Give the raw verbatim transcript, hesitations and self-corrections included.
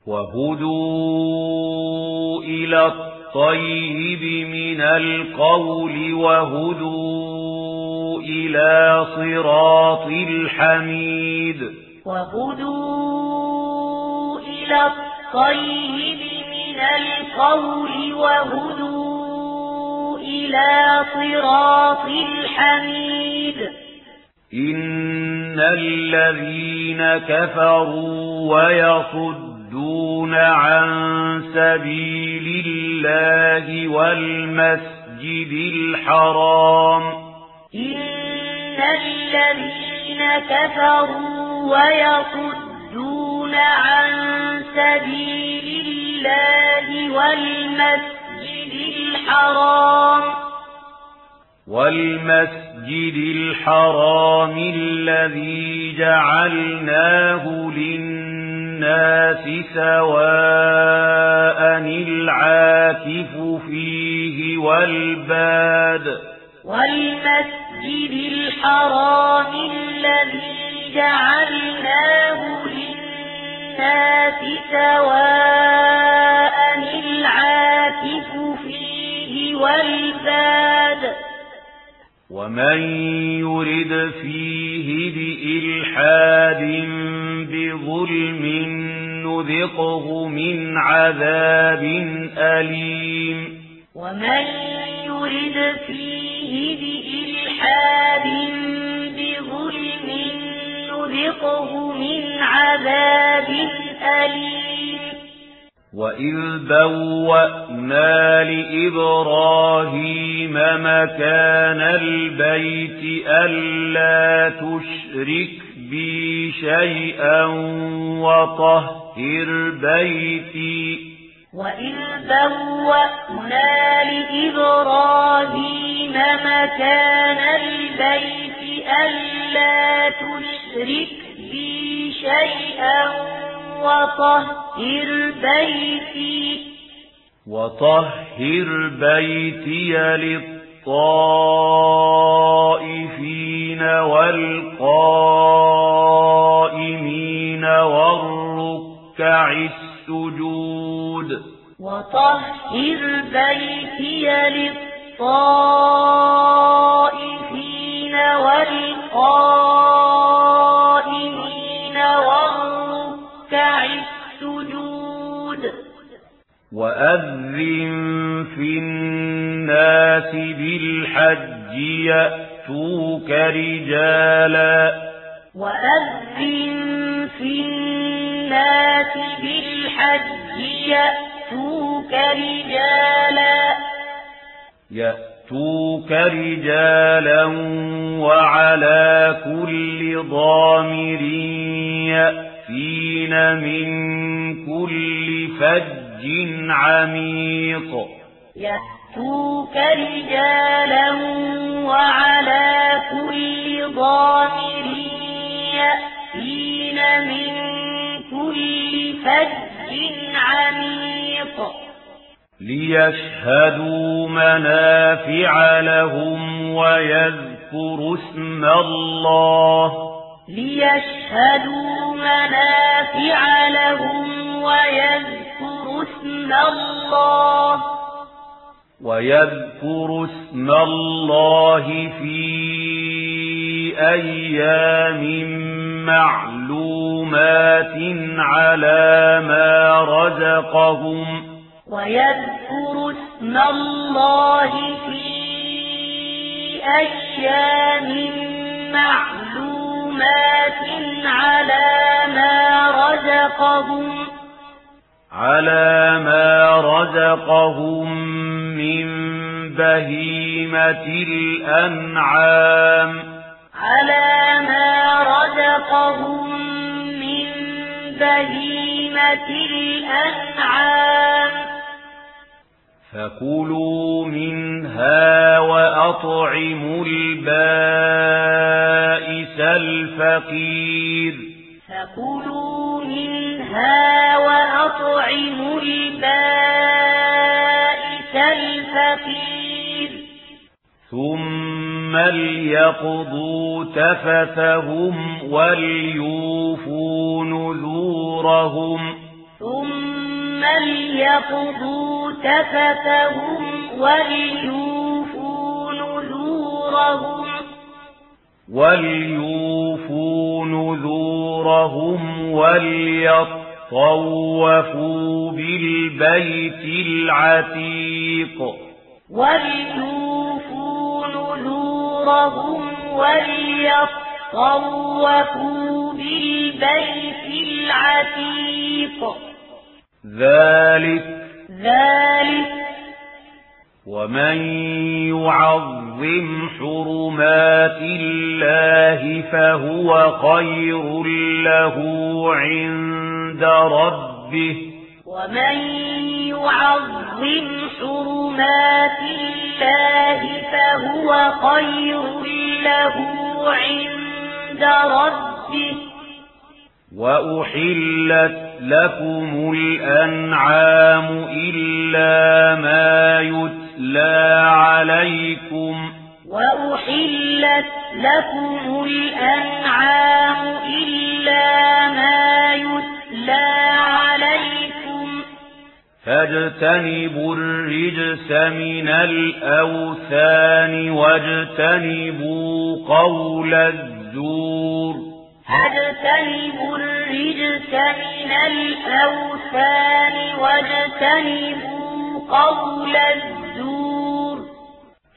وهدوا إلى الطيب من القول وهدوا إلى صراط الحميد وهدوا إلى الطيب من القول وهدوا إلى صراط الحميد إن الذين كفروا ويصدون عن سبيل الله والمسجد الحرام إن الذين كفروا ويصدون عن سبيل الله والمسجد الحرام والمسجد الحرام الذي جعلناه للناس سواء العاكف فيه والباد والمسجد الحرام الذي جعلناه للناس سواء العاكف فيه والباد ومن يرد فيه بإلحاد بظلم نذقه من عذاب أليم ومن يرد فيه بإلحاد بظلم نذقه من عذاب أليم وإذ بوأنا لإبراهيم مكان البيت ألا تشرك بي شيئا وطهر بيتي وإذ بوأنا لإبراهيم مكان البيت ألا تشرك بي شيئا وطهر بيتي وطهر بيتي للطائفين والقائمين والركع السجود وطهر بيتي للطائفين والقائمين والركع السجود وأذن في الناس بالحج يأتوك رجالا وأذن في الناس بالحج يأتوك رجالا يأتوك رجالا وعلى كل ضامر يأتين من كل فج عميق يأتوك رجالا وعلى كل ضامر يأتين من كل فج عميق ليشهدوا منافع لهم ويذكروا اسم الله ليشهدوا منافع لهم ويذكروا اسم الله ويذكروا اسم الله في أيام معلومات على ما رزقهم ويذكروا اسم الله في أيام معلومات على ما رزقهم على ما رزقهم من بهيمة الأنعام على ما رزقهم من بهيمة الأنعام فكلوا منها وأطعموا البائس الفقير فكلوا منها وأطعموا البائس الفقير ثم ليقضوا تفثهم وليوفوا نذورهم ثم ليقضوا تفثهم وليوفوا نذورهم وليوفوا نذورهم وليطوفوا بالبيت العتيق وليوفوا نذورهم وليطوفوا بالبيت العتيق ذلك ذلك ومن يعظم حرمات الله فهو خير له عند ربه ومن يعظم حرمات الله فهو خير له عند ربه وأحلت لكم الأنعام إلا ما يتلى عليكم وأحلت لكم الأنعام إلا ما يتلى عليكم فاجتنبوا الرجس من الأوثان واجتنبوا قول الزور فاجتنبوا الرجس من الأوثان واجتنبوا قول الزور